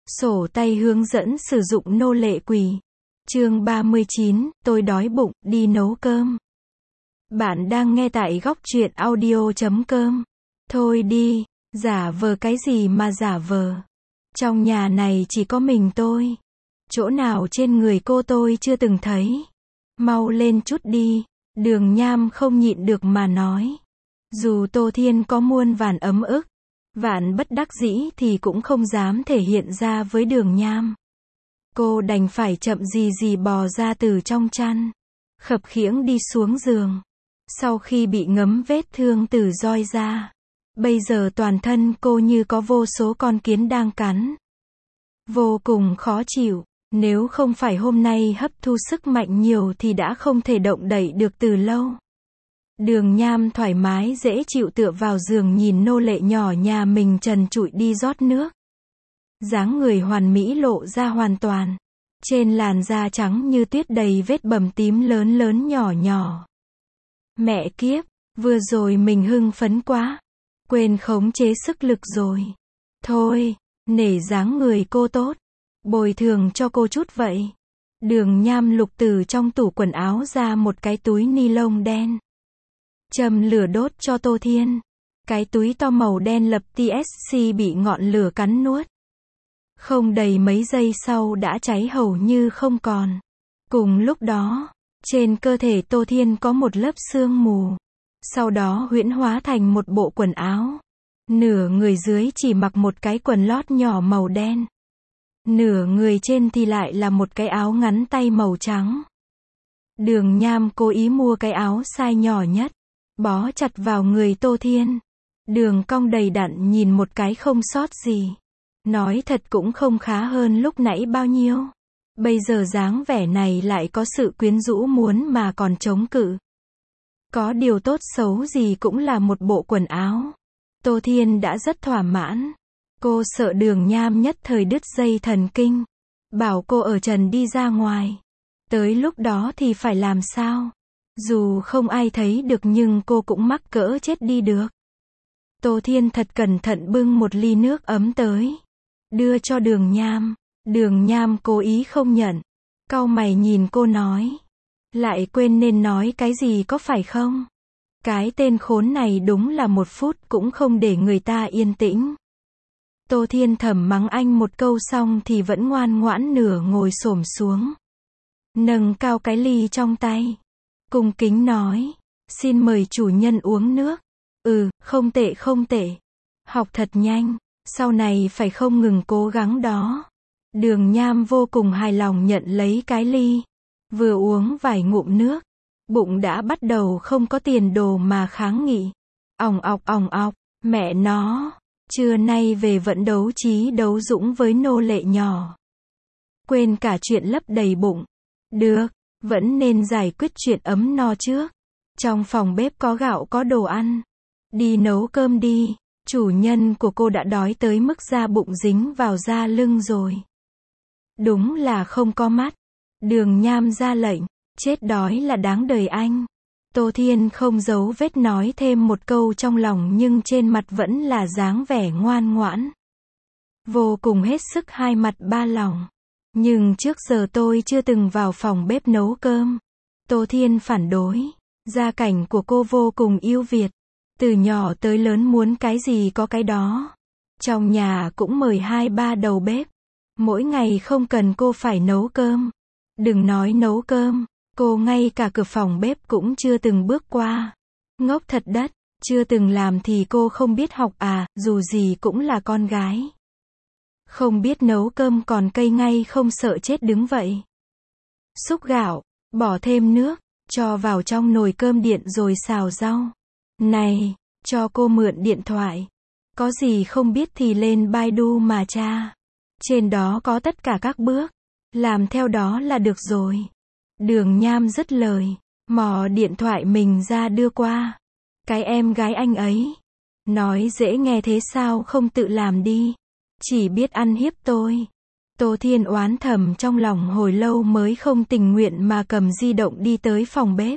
Sổ tay hướng dẫn sử dụng nô lệ quỷ. Chương 39, tôi đói bụng, đi nấu cơm. Bạn đang nghe tại góc truyện audio.com. Thôi đi, giả vờ cái gì mà giả vờ. Trong nhà này chỉ có mình tôi. Chỗ nào trên người cô tôi chưa từng thấy. Mau lên chút đi. Đường Nham không nhịn được mà nói. Dù Tô Thiên có muôn vàn ấm ức, vạn bất đắc dĩ thì cũng không dám thể hiện ra với Đường Nham. Cô đành phải chậm gì bò ra từ trong chăn, khập khiễng đi xuống giường. Sau khi bị ngấm vết thương từ roi ra, bây giờ toàn thân cô như có vô số con kiến đang cắn. Vô cùng khó chịu, nếu không phải hôm nay hấp thu sức mạnh nhiều thì đã không thể động đậy được từ lâu. Đường Nham thoải mái dễ chịu tựa vào giường nhìn nô lệ nhỏ nhà mình trần trụi đi rót nước. Dáng người hoàn mỹ lộ ra hoàn toàn. Trên làn da trắng như tuyết đầy vết bầm tím lớn lớn nhỏ nhỏ. Mẹ kiếp, vừa rồi mình hưng phấn quá. Quên khống chế sức lực rồi. Thôi, nể dáng người cô tốt. Bồi thường cho cô chút vậy. Đường Nham lục từ trong tủ quần áo ra một cái túi ni lông đen. Châm lửa đốt cho Tô Thiên. Cái túi to màu đen lập TSC bị ngọn lửa cắn nuốt. Không đầy mấy giây sau đã cháy hầu như không còn. Cùng lúc đó, trên cơ thể Tô Thiên có một lớp sương mù. Sau đó huyễn hóa thành một bộ quần áo. Nửa người dưới chỉ mặc một cái quần lót nhỏ màu đen. Nửa người trên thì lại là một cái áo ngắn tay màu trắng. Đường Nham cố ý mua cái áo size nhỏ nhất, bó chặt vào người Tô Thiên. Đường cong đầy đặn nhìn một cái không sót gì. Nói thật cũng không khá hơn lúc nãy bao nhiêu. Bây giờ dáng vẻ này lại có sự quyến rũ muốn mà còn chống cự. Có điều tốt xấu gì cũng là một bộ quần áo. Tô Thiên đã rất thỏa mãn. Cô sợ Đường Nham nhất thời đứt dây thần kinh. Bảo cô ở trần đi ra ngoài. Tới lúc đó thì phải làm sao? Dù không ai thấy được nhưng cô cũng mắc cỡ chết đi được. Tô Thiên thật cẩn thận bưng một ly nước ấm tới. Đưa cho Đường Nham. Đường Nham cố ý không nhận. Cau mày nhìn cô nói. Lại quên nên nói cái gì có phải không? Cái tên khốn này đúng là một phút cũng không để người ta yên tĩnh. Tô Thiên thầm mắng anh một câu xong thì vẫn ngoan ngoãn nửa ngồi xổm xuống. Nâng cao cái ly trong tay. Cung kính nói. Xin mời chủ nhân uống nước. Không tệ không tệ. Học thật nhanh. Sau này phải không ngừng cố gắng đó. Đường Nham vô cùng hài lòng nhận lấy cái ly. Vừa uống vài ngụm nước. Bụng đã bắt đầu không có tiền đồ mà kháng nghị. Òng ọc, mẹ nó. Trưa nay về vẫn đấu trí đấu dũng với nô lệ nhỏ. Quên cả chuyện lấp đầy bụng. Được, vẫn nên giải quyết chuyện ấm no trước. Trong phòng bếp có gạo có đồ ăn. Đi nấu cơm đi. Chủ nhân của cô đã đói tới mức da bụng dính vào da lưng rồi. Đúng là không có mắt. Đường Nham ra lệnh. Chết đói là đáng đời anh. Tô Thiên không giấu vết nói thêm một câu trong lòng nhưng trên mặt vẫn là dáng vẻ ngoan ngoãn. Vô cùng hết sức hai mặt ba lòng. Nhưng trước giờ tôi chưa từng vào phòng bếp nấu cơm. Tô Thiên phản đối. Gia cảnh của cô vô cùng ưu việt. Từ nhỏ tới lớn muốn cái gì có cái đó. Trong nhà cũng mời 2-3 đầu bếp. Mỗi ngày không cần cô phải nấu cơm. Đừng nói nấu cơm. Cô ngay cả cửa phòng bếp cũng chưa từng bước qua. Ngốc thật đất. Chưa từng làm thì cô không biết học à, dù gì cũng là con gái. Không biết nấu cơm còn cây ngay không sợ chết đứng vậy. Xúc gạo, bỏ thêm nước, cho vào trong nồi cơm điện rồi xào rau. Này, cho cô mượn điện thoại. Có gì không biết thì lên Baidu mà tra. Trên đó có tất cả các bước. Làm theo đó là được rồi. Đường Nham dứt lời. Mò điện thoại mình ra đưa qua. Cái em gái anh ấy. Nói dễ nghe thế sao không tự làm đi. Chỉ biết ăn hiếp tôi. Tô Thiên oán thầm trong lòng hồi lâu mới không tình nguyện mà cầm di động đi tới phòng bếp.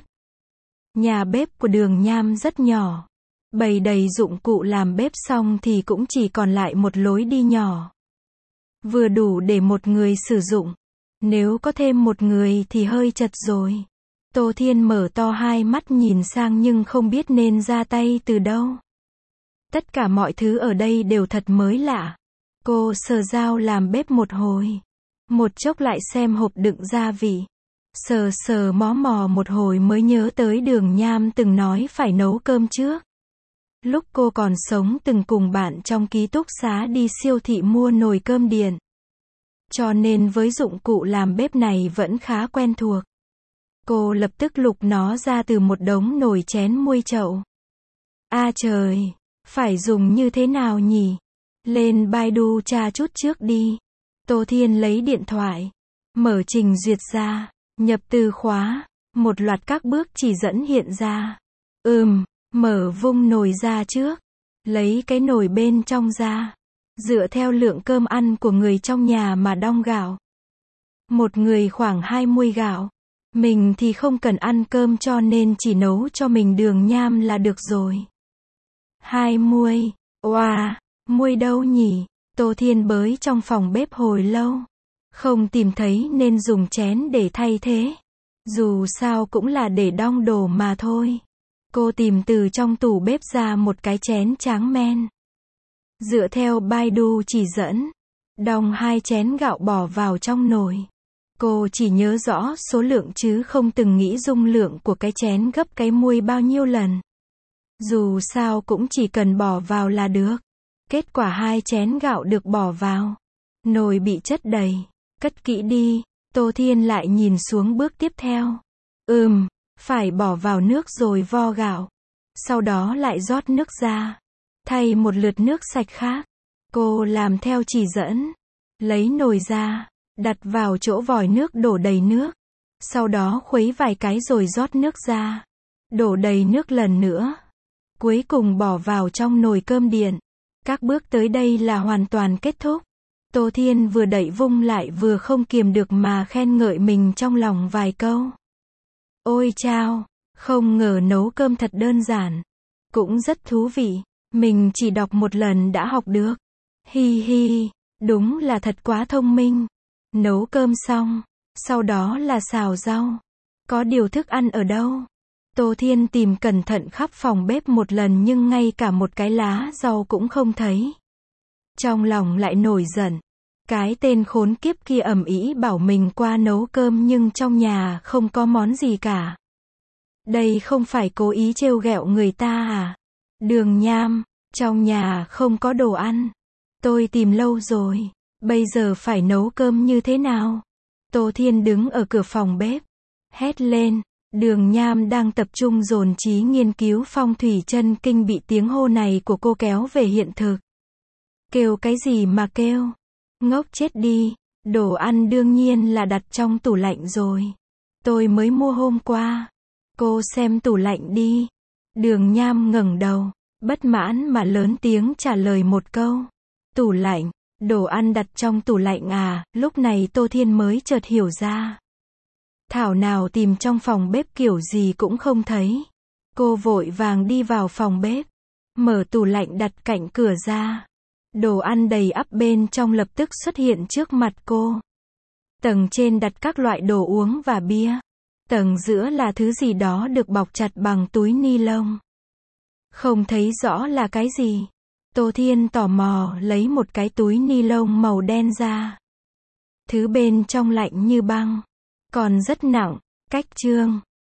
Nhà bếp của Đường Nham rất nhỏ. Bày đầy dụng cụ làm bếp xong thì cũng chỉ còn lại một lối đi nhỏ. vừa đủ để một người sử dụng. Nếu có thêm một người thì hơi chật rồi. Tô Thiên mở to hai mắt nhìn sang nhưng không biết nên ra tay từ đâu. Tất cả mọi thứ ở đây đều thật mới lạ. Cô sờ dao làm bếp một hồi. Một chốc lại xem hộp đựng gia vị. Sờ sờ mó mò một hồi mới nhớ tới Đường Nham từng nói phải nấu cơm trước. Lúc cô còn sống từng cùng bạn trong ký túc xá đi siêu thị mua nồi cơm điện. Cho nên với dụng cụ làm bếp này vẫn khá quen thuộc. Cô lập tức lục nó ra từ một đống nồi chén muôi chậu. À trời, phải dùng như thế nào nhỉ? Lên Baidu tra chút trước đi. Tô Thiên lấy điện thoại, mở trình duyệt ra, nhập từ khóa, một loạt các bước chỉ dẫn hiện ra. Mở vung nồi ra trước, lấy cái nồi bên trong ra, dựa theo lượng cơm ăn của người trong nhà mà đong gạo. Một người khoảng 20 gạo, mình thì không cần ăn cơm cho nên chỉ nấu cho mình Đường Nham là được rồi. 20, oà, muôi đâu nhỉ? Tô Thiên bới trong phòng bếp hồi lâu, không tìm thấy nên dùng chén để thay thế. Dù sao cũng là để đong đồ mà thôi. Cô tìm từ trong tủ bếp ra một cái chén tráng men. Dựa theo Baidu chỉ dẫn, đong 2 chén gạo bỏ vào trong nồi. Cô chỉ nhớ rõ số lượng chứ không từng nghĩ dung lượng của cái chén gấp cái muôi bao nhiêu lần. Dù sao cũng chỉ cần bỏ vào là được. Kết quả 2 chén gạo được bỏ vào. Nồi bị chất đầy. Cất kỹ đi. Tô Thiên lại nhìn xuống bước tiếp theo. Phải bỏ vào nước rồi vo gạo. Sau đó lại rót nước ra. Thay một lượt nước sạch khác. Cô làm theo chỉ dẫn. Lấy nồi ra. Đặt vào chỗ vòi nước đổ đầy nước. Sau đó khuấy vài cái rồi rót nước ra. Đổ đầy nước lần nữa. Cuối cùng bỏ vào trong nồi cơm điện. Các bước tới đây là hoàn toàn kết thúc. Tô Thiên vừa đậy vung lại vừa không kiềm được mà khen ngợi mình trong lòng vài câu. Ôi chao, không ngờ nấu cơm thật đơn giản. Cũng rất thú vị. Mình chỉ đọc một lần đã học được. Hi hi, đúng là thật quá thông minh. Nấu cơm xong, sau đó là xào rau. Có điều thức ăn ở đâu? Tô Thiên tìm cẩn thận khắp phòng bếp một lần nhưng ngay cả một cái lá rau cũng không thấy. Trong lòng lại nổi giận. Cái tên khốn kiếp kia ầm ĩ bảo mình qua nấu cơm nhưng trong nhà không có món gì cả. Đây không phải cố ý trêu ghẹo người ta à? Đường Nham, trong nhà không có đồ ăn. Tôi tìm lâu rồi. Bây giờ phải nấu cơm như thế nào? Tô Thiên đứng ở cửa phòng bếp. Hét lên. Đường Nham đang tập trung dồn trí nghiên cứu phong thủy chân kinh bị tiếng hô này của cô kéo về hiện thực. Kêu cái gì mà kêu? Ngốc chết đi. Đồ ăn đương nhiên là đặt trong tủ lạnh rồi. Tôi mới mua hôm qua. Cô xem tủ lạnh đi. Đường Nham ngẩng đầu, bất mãn mà lớn tiếng trả lời một câu. Tủ lạnh, đồ ăn đặt trong tủ lạnh à? Lúc này Tô Thiên mới chợt hiểu ra. Thảo nào tìm trong phòng bếp kiểu gì cũng không thấy. Cô vội vàng đi vào phòng bếp, mở tủ lạnh đặt cạnh cửa ra. Đồ ăn đầy ắp bên trong lập tức xuất hiện trước mặt cô. Tầng trên đặt các loại đồ uống và bia. Tầng giữa là thứ gì đó được bọc chặt bằng túi ni lông. Không thấy rõ là cái gì. Tô Thiên tò mò lấy một cái túi ni lông màu đen ra. Thứ bên trong lạnh như băng. Còn rất nặng. Cách chương